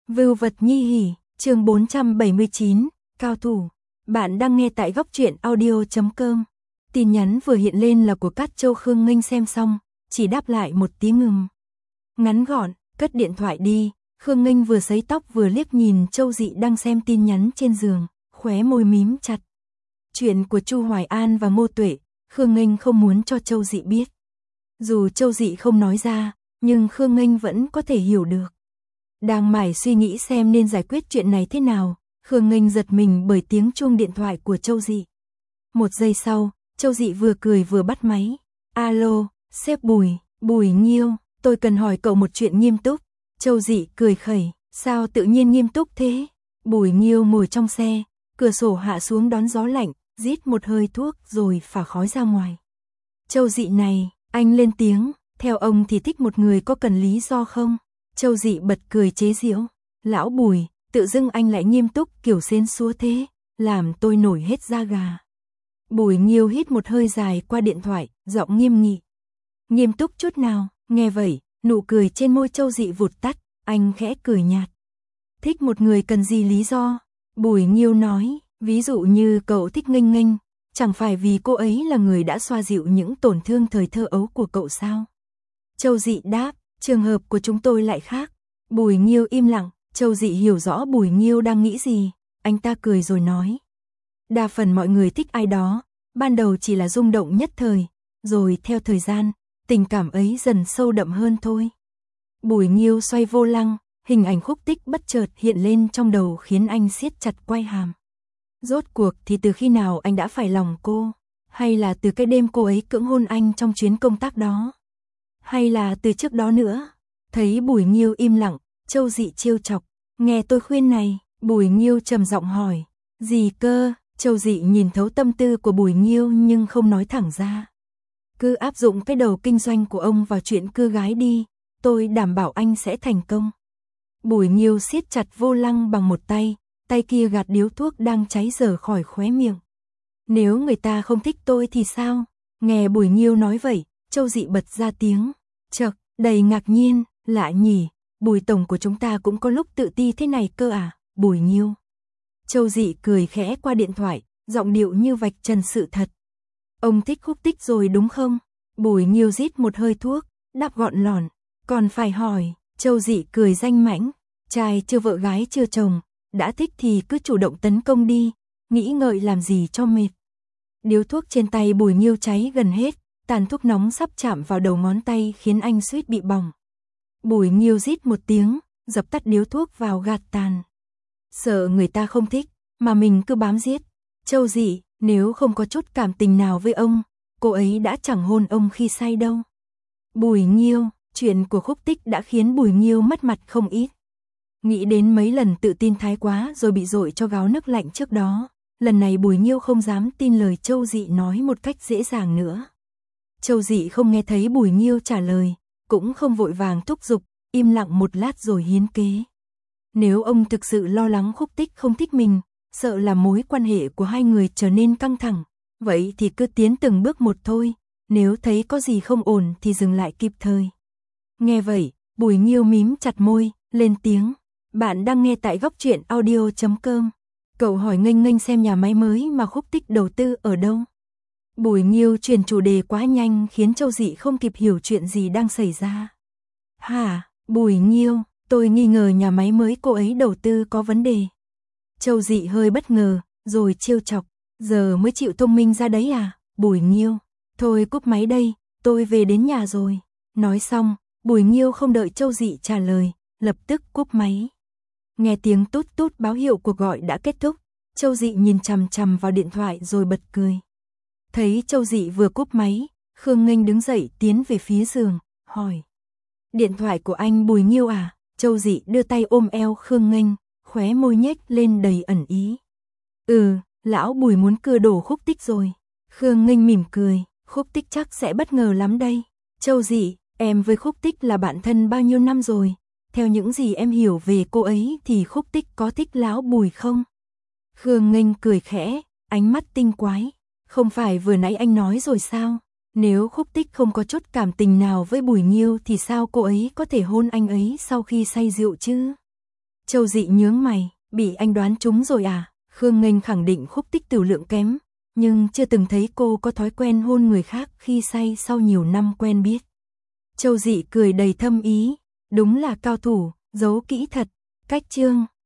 Vưu vật nhi hỉ, chương 479, cao thủ. Bạn đang nghe tại góc truyện audio.com. Tin nhắn vừa hiện lên là của Cát Châu. Khương Nghênh xem xong, chỉ đáp lại một tiếng ngừng. Ngắn gọn, cất điện thoại đi. Khương Nghênh vừa sấy tóc vừa liếc nhìn Châu Dị đang xem tin nhắn trên giường, khóe môi mím chặt. Chuyện của Chu Hoài An và Ngô Tuệ, Khương Nghênh không muốn cho Châu Dị biết. Dù Châu Dị không nói ra, nhưng Khương Nghênh vẫn có thể hiểu được. Đang mải suy nghĩ xem nên giải quyết chuyện này thế nào, Khương Nghênh giật mình bởi tiếng chuông điện thoại của Châu Dị. Một giây sau, Châu Dị vừa cười vừa bắt máy. Alo, sếp Bùi, Bùi Nhiêu, tôi cần hỏi cậu một chuyện nghiêm túc. Châu Dị cười khẩy, sao tự nhiên nghiêm túc thế? Bùi Nhiêu ngồi trong xe, cửa sổ hạ xuống đón gió lạnh, rít một hơi thuốc rồi phả khói ra ngoài. Châu Dị này, anh lên tiếng, theo ông thì thích một người có cần lý do không? Châu Dị bật cười chế giễu, lão Bùi, tự dưng anh lại nghiêm túc kiểu xến xúa thế, làm tôi nổi hết da gà. Bùi Nhiêu hít một hơi dài qua điện thoại, giọng nghiêm nghị. Nghiêm túc chút nào? Nghe vậy, nụ cười trên môi Châu Dị vụt tắt, anh khẽ cười nhạt. Thích một người cần gì lý do? Bùi Nhiêu nói, ví dụ như cậu thích Nghênh Nghênh, chẳng phải vì cô ấy là người đã xoa dịu những tổn thương thời thơ ấu của cậu sao? Châu Dị đáp, trường hợp của chúng tôi lại khác. Bùi Nhiêu im lặng, Châu Dị hiểu rõ Bùi Nhiêu đang nghĩ gì, anh ta cười rồi nói. Đa phần mọi người thích ai đó, ban đầu chỉ là rung động nhất thời, rồi theo thời gian, tình cảm ấy dần sâu đậm hơn thôi. Bùi Nhiêu xoay vô lăng, hình ảnh Khúc Tích bất chợt hiện lên trong đầu khiến anh siết chặt quai hàm. Rốt cuộc thì từ khi nào anh đã phải lòng cô? Hay là từ cái đêm cô ấy cưỡng hôn anh trong chuyến công tác đó? Hay là từ trước đó nữa? Thấy Bùi Nhiêu im lặng, Châu Dị trêu chọc. Nghe tôi khuyên này, Bùi Nhiêu trầm giọng hỏi. Gì cơ? Châu Dị nhìn thấu tâm tư của Bùi Nhiêu nhưng không nói thẳng ra. Cứ áp dụng cái đầu kinh doanh của ông vào chuyện cưa gái đi, tôi đảm bảo anh sẽ thành công. Bùi Nhiêu siết chặt vô lăng bằng một tay, tay kia gạt điếu thuốc đang cháy dở khỏi khóe miệng. Nếu người ta không thích tôi thì sao? Nghe Bùi Nhiêu nói vậy, Châu Dị bật ra tiếng. Chậc, đầy ngạc nhiên, lạ nhỉ, Bùi tổng của chúng ta cũng có lúc tự ti thế này cơ à, Bùi Nhiêu. Châu Dị cười khẽ qua điện thoại, giọng điệu như vạch trần sự thật. Ông thích Khúc Tích rồi đúng không? Bùi Nhiêu rít một hơi thuốc, đáp gọn lỏn. Còn phải hỏi, Châu Dị cười danh mãnh. Trai chưa vợ gái chưa chồng, đã thích thì cứ chủ động tấn công đi, nghĩ ngợi làm gì cho mệt. Điếu thuốc trên tay Bùi Nhiêu cháy gần hết, tàn thuốc nóng sắp chạm vào đầu ngón tay khiến anh suýt bị bỏng. Bùi Nhiêu rít một tiếng, dập tắt điếu thuốc vào gạt tàn. Sợ người ta không thích, mà mình cứ bám giết. Châu Dị, nếu không có chút cảm tình nào với ông, cô ấy đã chẳng hôn ông khi say đâu. Bùi Nhiêu, chuyện của Khúc Tích đã khiến Bùi Nhiêu mất mặt không ít. Nghĩ đến mấy lần tự tin thái quá rồi bị dội cho gáo nước lạnh trước đó, lần này Bùi Nhiêu không dám tin lời Châu Dị nói một cách dễ dàng nữa. Châu Dị không nghe thấy Bùi Nhiêu trả lời, cũng không vội vàng thúc giục, im lặng một lát rồi hiến kế. Nếu ông thực sự lo lắng Khúc Tích không thích mình, sợ là mối quan hệ của hai người trở nên căng thẳng, vậy thì cứ tiến từng bước một thôi, nếu thấy có gì không ổn thì dừng lại kịp thời. Nghe vậy, Bùi Nhiêu mím chặt môi, lên tiếng. Bạn đang nghe tại góc truyện audio.com. Cậu hỏi Nghênh Nghênh xem nhà máy mới mà Khúc Tích đầu tư ở đâu. Bùi Nhiêu chuyển chủ đề quá nhanh khiến Châu Dị không kịp hiểu chuyện gì đang xảy ra. Hả, Bùi Nhiêu, tôi nghi ngờ nhà máy mới cô ấy đầu tư có vấn đề. Châu Dị hơi bất ngờ, rồi trêu chọc. Giờ mới chịu thông minh ra đấy à, Bùi Nhiêu. Thôi cúp máy đây, tôi về đến nhà rồi. Nói xong, Bùi Nhiêu không đợi Châu Dị trả lời, lập tức cúp máy. Nghe tiếng tút tút báo hiệu cuộc gọi đã kết thúc, Châu Dị nhìn chằm chằm vào điện thoại rồi bật cười. Thấy Châu Dị vừa cúp máy, Khương Nghênh đứng dậy tiến về phía giường, hỏi. Điện thoại của anh Bùi Nhiêu à? Châu Dị đưa tay ôm eo Khương Nghênh, khóe môi nhếch lên đầy ẩn ý. Lão Bùi muốn cưa đổ Khúc Tích rồi. Khương Nghênh mỉm cười, Khúc Tích chắc sẽ bất ngờ lắm đây. Châu Dị, em với Khúc Tích là bạn thân bao nhiêu năm rồi? Theo những gì em hiểu về cô ấy thì Khúc Tích có thích lão Bùi không? Khương Nghênh cười khẽ, ánh mắt tinh quái. Không phải vừa nãy anh nói rồi sao? Nếu Khúc Tích không có chút cảm tình nào với Bùi Nhiêu thì sao cô ấy có thể hôn anh ấy sau khi say rượu chứ? Châu Dị nhướng mày, bị anh đoán trúng rồi à? Khương Nghênh khẳng định Khúc Tích Tửu lượng kém, nhưng chưa từng thấy cô có thói quen hôn người khác khi say sau nhiều năm quen biết. Châu Dị cười đầy thâm ý, đúng là cao thủ, giấu kỹ thật. Cách chương